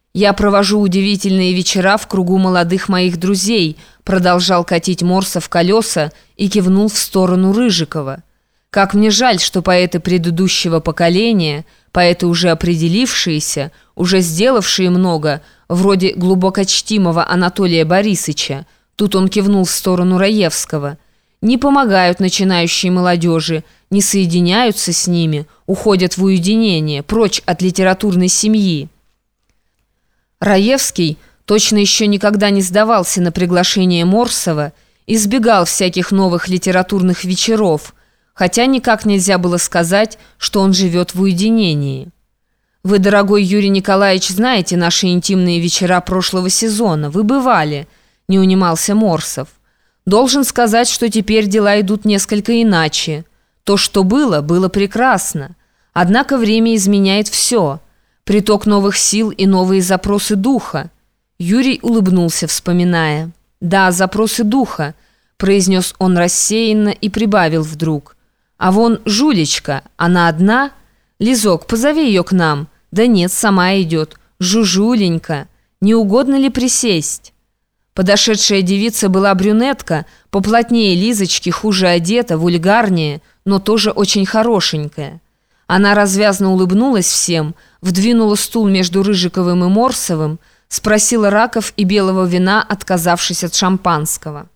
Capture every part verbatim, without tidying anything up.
«Я провожу удивительные вечера в кругу молодых моих друзей», продолжал катить Морсов колеса и кивнул в сторону Рыжикова. «Как мне жаль, что поэты предыдущего поколения, поэты уже определившиеся, уже сделавшие много, вроде глубокочтимого Анатолия Борисыча», тут он кивнул в сторону Раевского, «не помогают начинающей молодежи, не соединяются с ними, уходят в уединение, прочь от литературной семьи». Раевский точно еще никогда не сдавался на приглашение Морсова, избегал всяких новых литературных вечеров, хотя никак нельзя было сказать, что он живет в уединении. «Вы, дорогой Юрий Николаевич, знаете наши интимные вечера прошлого сезона, вы бывали», — не унимался Морсов. «Должен сказать, что теперь дела идут несколько иначе. То, что было, было прекрасно. Однако время изменяет все. Приток новых сил и новые запросы духа». Юрий улыбнулся, вспоминая. «Да, запросы духа», — произнес он рассеянно и прибавил вдруг. «А вон Жулечка, она одна? Лизок, позови ее к нам». «Да нет, сама идет. Жужуленька, не угодно ли присесть?» Подошедшая девица была брюнетка, поплотнее Лизочки, хуже одета, вульгарнее, но тоже очень хорошенькая. Она развязно улыбнулась всем, вдвинула стул между Рыжиковым и Морсовым, спросила раков и белого вина, отказавшись от шампанского.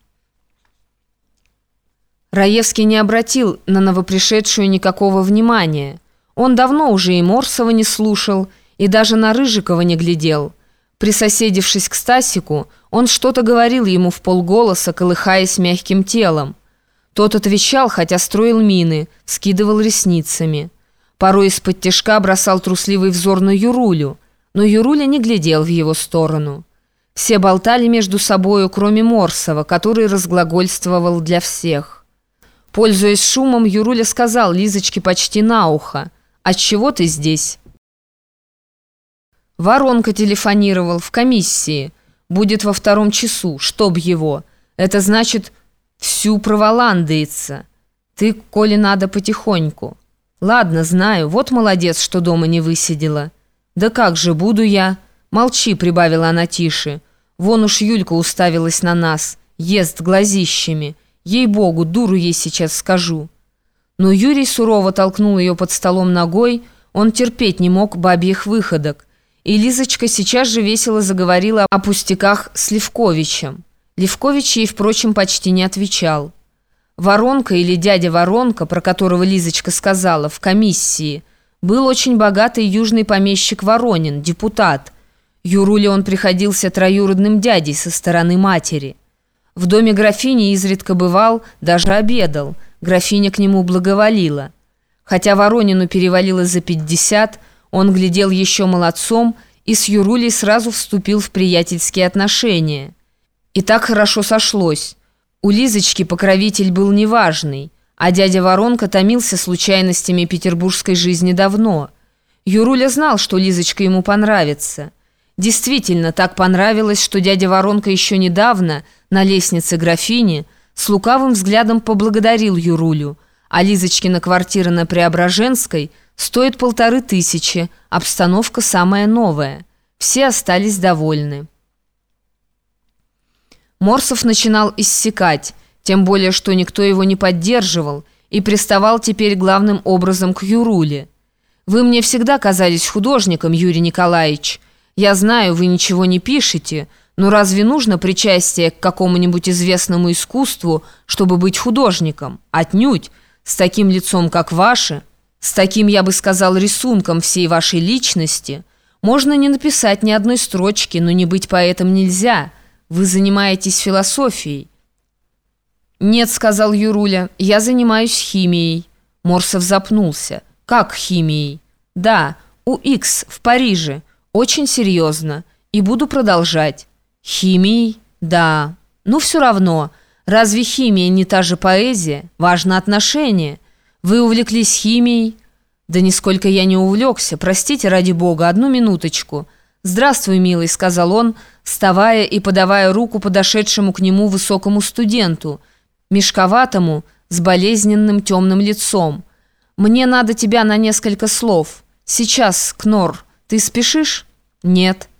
Раевский не обратил на новопришедшую никакого внимания. Он давно уже и Морсова не слушал, и даже на Рыжикова не глядел. Присоседившись к Стасику, он что-то говорил ему вполголоса, колыхаясь мягким телом. Тот отвечал, хотя строил мины, скидывал ресницами. Порой из-под тишка бросал трусливый взор на Юрулю, но Юруля не глядел в его сторону. Все болтали между собою, кроме Морсова, который разглагольствовал для всех. Пользуясь шумом, Юруля сказал Лизочке почти на ухо: «Отчего ты здесь?» «Воронка телефонировал в комиссии. Будет во втором часу, чтоб его. Это значит, всю проволандается. Ты, коли надо, потихоньку». «Ладно, знаю, вот молодец, что дома не высидела». «Да как же, буду я». «Молчи», — прибавила она тише. «Вон уж Юлька уставилась на нас, ест глазищами. Ей-богу, дуру ей сейчас скажу». Но Юрий сурово толкнул ее под столом ногой, он терпеть не мог бабьих выходок. И Лизочка сейчас же весело заговорила о пустяках с Левковичем. Левкович ей, впрочем, почти не отвечал. Воронка или дядя Воронка, про которого Лизочка сказала, в комиссии, был очень богатый южный помещик Воронин, депутат. Юруле он приходился троюродным дядей со стороны матери. В доме графини изредка бывал, даже обедал. Графиня к нему благоволила. Хотя Воронину перевалило за пятьдесят, он глядел еще молодцом и с Юрулей сразу вступил в приятельские отношения. И так хорошо сошлось. У Лизочки покровитель был неважный, а дядя Воронка томился случайностями петербургской жизни давно. Юруля знал, что Лизочка ему понравится. Действительно, так понравилось, что дядя Воронка еще недавно на лестнице графини с лукавым взглядом поблагодарил Юрулю, а Лизочкина квартира на Преображенской стоит полторы тысячи, обстановка самая новая. Все остались довольны. Морсов начинал иссякать, тем более, что никто его не поддерживал, и приставал теперь главным образом к Юруле. «Вы мне всегда казались художником, Юрий Николаевич. Я знаю, вы ничего не пишете, но разве нужно причастие к какому-нибудь известному искусству, чтобы быть художником? Отнюдь. С таким лицом, как ваше, с таким, я бы сказал, рисунком всей вашей личности, можно не написать ни одной строчки, но не быть поэтом нельзя. Вы занимаетесь философией». «Нет», — сказал Юруля, — «я занимаюсь химией». Морсов запнулся. «Как химией?» «Да, у Икс в Париже. Очень серьезно. И буду продолжать». «Химией?» «Да. Ну, все равно. Разве химия не та же поэзия? Важно отношение. Вы увлеклись химией?» «Да нисколько я не увлекся. Простите, ради бога, одну минуточку». «Здравствуй, милый», — сказал он, вставая и подавая руку подошедшему к нему высокому студенту, мешковатому, с болезненным темным лицом. «Мне надо тебя на несколько слов. Сейчас, Кнор. Ты спешишь?» «Нет».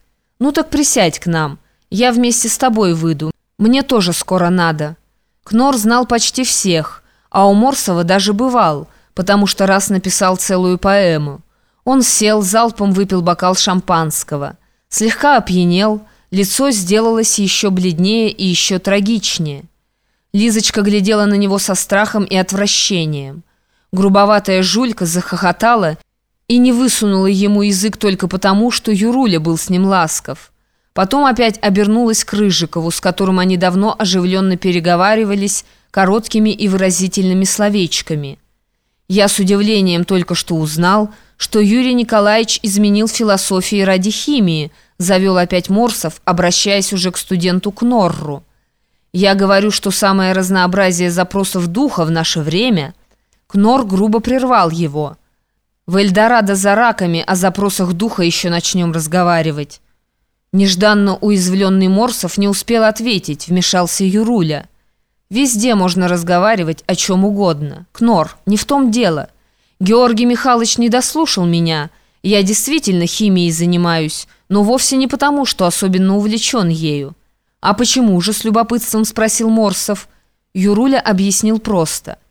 «Ну так присядь к нам. Я вместе с тобой выйду. Мне тоже скоро надо». Кнор знал почти всех, а у Морсова даже бывал, потому что раз написал целую поэму. Он сел, залпом выпил бокал шампанского. Слегка опьянел, лицо сделалось еще бледнее и еще трагичнее. Лизочка глядела на него со страхом и отвращением. Грубоватая жулька захохотала и не высунула ему язык только потому, что Юруля был с ним ласков. Потом опять обернулась к Рыжикову, с которым они давно оживленно переговаривались короткими и выразительными словечками. Я с удивлением только что узнал, что Юрий Николаевич изменил философии ради химии, завел опять Морсов, обращаясь уже к студенту Кнорру. Я говорю, что самое разнообразие запросов духа в наше время. Кнор грубо прервал его. В Эльдорадо за раками о запросах духа еще начнем разговаривать. Нежданно уязвленный Морсов не успел ответить, вмешался Юруля. Везде можно разговаривать о чем угодно. Кнор, не в том дело. Георгий Михайлович не дослушал меня. Я действительно химией занимаюсь, но вовсе не потому, что особенно увлечен ею. «А почему же?» — с любопытством спросил Морсов. Юруля объяснил просто.